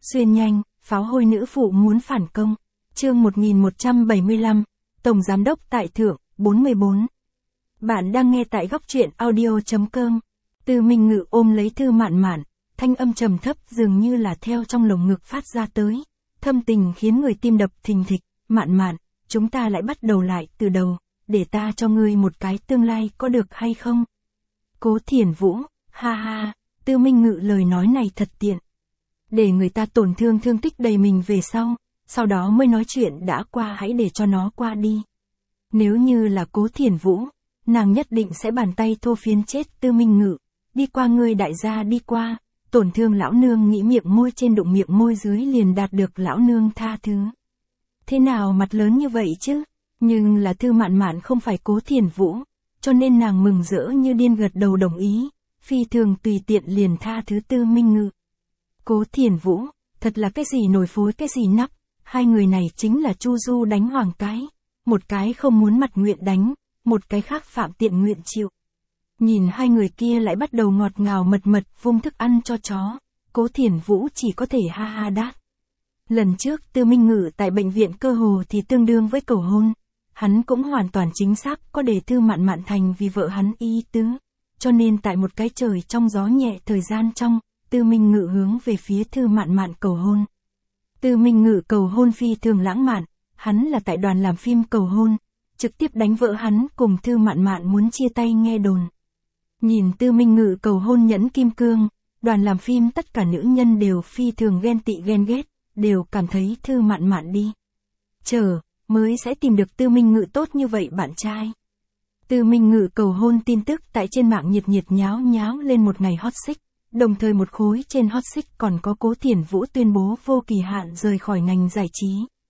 Xuyên nhanh, pháo hôi nữ phụ muốn phản công. Chương 1175, Tổng Giám đốc tại Thượng, 44. Bạn đang nghe tại góc truyện audio.com. Tư Minh Ngự ôm lấy Thư Mạn Mạn, thanh âm trầm thấp dường như là theo trong lồng ngực phát ra tới. Thâm tình khiến người tim đập thình thịch. Mạn Mạn, chúng ta lại bắt đầu lại từ đầu, để ta cho ngươi một cái tương lai có được hay không? Cố Thiển Vũ, ha ha, Tư Minh Ngự lời nói này thật tiện. Để người ta tổn thương thương tích đầy mình về sau đó mới nói chuyện đã qua, hãy để cho nó qua đi. Nếu như là Cố Thiển Vũ, nàng nhất định sẽ bàn tay thô phiến chết Tư Minh Ngự. Đi qua ngươi đại gia, đi qua, tổn thương lão nương, nghĩ miệng môi trên đụng miệng môi dưới liền đạt được lão nương tha thứ. Thế nào mặt lớn như vậy chứ? Nhưng là Thư Mạn Mạn không phải Cố Thiển Vũ, cho nên nàng mừng rỡ như điên gật đầu đồng ý, phi thường tùy tiện liền tha thứ Tư Minh Ngự. Cố Thiển Vũ, thật là cái gì nồi phối cái gì nắp, hai người này chính là Chu Du đánh Hoàng cái, một cái không muốn mặt nguyện đánh, một cái khác phạm tiện nguyện chịu. Nhìn hai người kia lại bắt đầu ngọt ngào mật vung thức ăn cho chó, Cố Thiển Vũ chỉ có thể ha ha đát. Lần trước Tư Minh Ngự tại bệnh viện cơ hồ thì tương đương với cầu hôn, hắn cũng hoàn toàn chính xác có để Thư Mạn Mạn thành vì vợ hắn ý tứ, cho nên tại một cái trời trong gió nhẹ thời gian trong, Tư Minh Ngự hướng về phía Thư Mạn Mạn cầu hôn. Tư Minh Ngự cầu hôn phi thường lãng mạn, hắn là tại đoàn làm phim cầu hôn, trực tiếp đánh vỡ hắn cùng Thư Mạn Mạn muốn chia tay nghe đồn. Nhìn Tư Minh Ngự cầu hôn nhẫn kim cương, đoàn làm phim tất cả nữ nhân đều phi thường ghen tị ghen ghét, đều cảm thấy Thư Mạn Mạn đi chờ mới sẽ tìm được Tư Minh Ngự tốt như vậy bạn trai. Tư Minh Ngự cầu hôn tin tức tại trên mạng nhiệt nháo nháo lên một ngày hot search, đồng thời một khối trên hot search còn có Cố Thiển Vũ tuyên bố vô kỳ hạn rời khỏi ngành giải trí.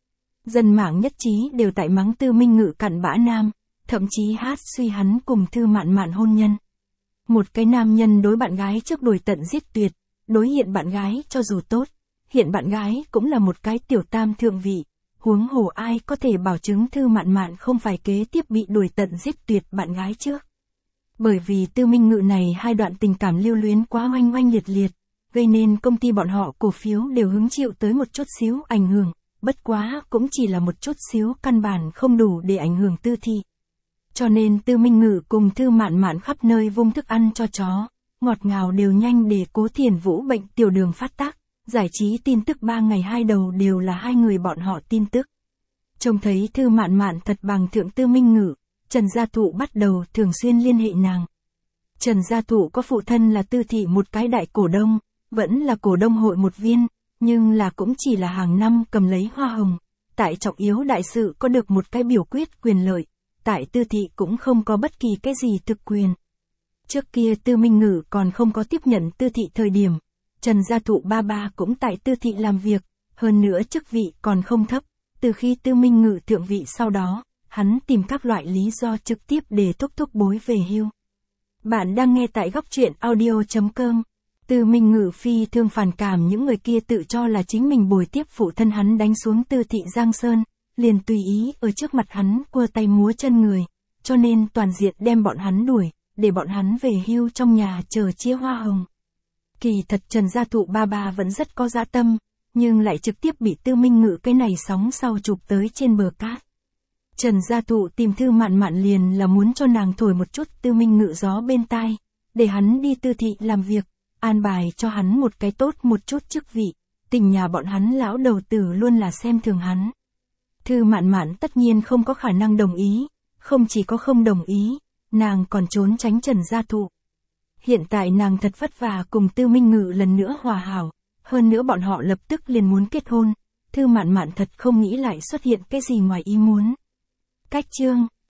Dân mạng nhất trí đều tại mắng Tư Minh Ngự cặn bã nam, thậm chí hát suy hắn cùng Thư Mạn Mạn hôn nhân. Một cái nam nhân đối bạn gái trước đuổi tận giết tuyệt, đối hiện bạn gái cho dù tốt, hiện bạn gái cũng là một cái tiểu tam thượng vị, huống hồ ai có thể bảo chứng Thư Mạn Mạn không phải kế tiếp bị đuổi tận giết tuyệt bạn gái trước. Bởi vì Tư Minh Ngự này hai đoạn tình cảm lưu luyến quá oanh oanh liệt liệt, gây nên công ty bọn họ cổ phiếu đều hứng chịu tới một chút xíu ảnh hưởng, bất quá cũng chỉ là một chút xíu, căn bản không đủ để ảnh hưởng tư thị. Cho nên Tư Minh Ngự cùng Thư Mạn Mạn khắp nơi vung thức ăn cho chó, ngọt ngào đều nhanh để Cố Thiển Vũ bệnh tiểu đường phát tác. Giải trí tin tức 3 ngày 2 đầu đều là hai người bọn họ tin tức. Trông thấy Thư Mạn Mạn thật bằng thượng Tư Minh Ngự, Trần Gia Thụ bắt đầu thường xuyên liên hệ nàng. Trần Gia Thụ có phụ thân là Tư thị một cái đại cổ đông, vẫn là cổ đông hội một viên, nhưng là cũng chỉ là hàng năm cầm lấy hoa hồng. Tại trọng yếu đại sự có được một cái biểu quyết quyền lợi, tại Tư thị cũng không có bất kỳ cái gì thực quyền. Trước kia Tư Minh Ngự còn không có tiếp nhận Tư thị thời điểm, Trần Gia Thụ ba ba cũng tại Tư thị làm việc, hơn nữa chức vị còn không thấp, từ khi Tư Minh Ngự thượng vị sau đó, hắn tìm các loại lý do trực tiếp để thúc bối về hưu. Bạn đang nghe tại góc truyện audio.com. Tư Minh Ngự phi thường phản cảm những người kia tự cho là chính mình bồi tiếp phụ thân hắn đánh xuống Tư thị Giang Sơn, liền tùy ý ở trước mặt hắn quơ tay múa chân người, cho nên toàn diện đem bọn hắn đuổi, để bọn hắn về hưu trong nhà chờ chia hoa hồng. Kỳ thật Trần Gia Thụ ba ba vẫn rất có dã tâm, nhưng lại trực tiếp bị Tư Minh Ngự cái này sóng sau chụp tới trên bờ cát. Trần Gia Thụ tìm Thư Mạn Mạn liền là muốn cho nàng thổi một chút Tư Minh Ngự gió bên tai, để hắn đi Tư thị làm việc, an bài cho hắn một cái tốt một chút chức vị, tình nhà bọn hắn lão đầu tử luôn là xem thường hắn. Thư Mạn Mạn tất nhiên không có khả năng đồng ý, không chỉ có không đồng ý, nàng còn trốn tránh Trần Gia Thụ. Hiện tại nàng thật vất vả cùng Tư Minh Ngự lần nữa hòa hảo, hơn nữa bọn họ lập tức liền muốn kết hôn, Thư Mạn Mạn thật không nghĩ lại xuất hiện cái gì ngoài ý muốn. Cách chương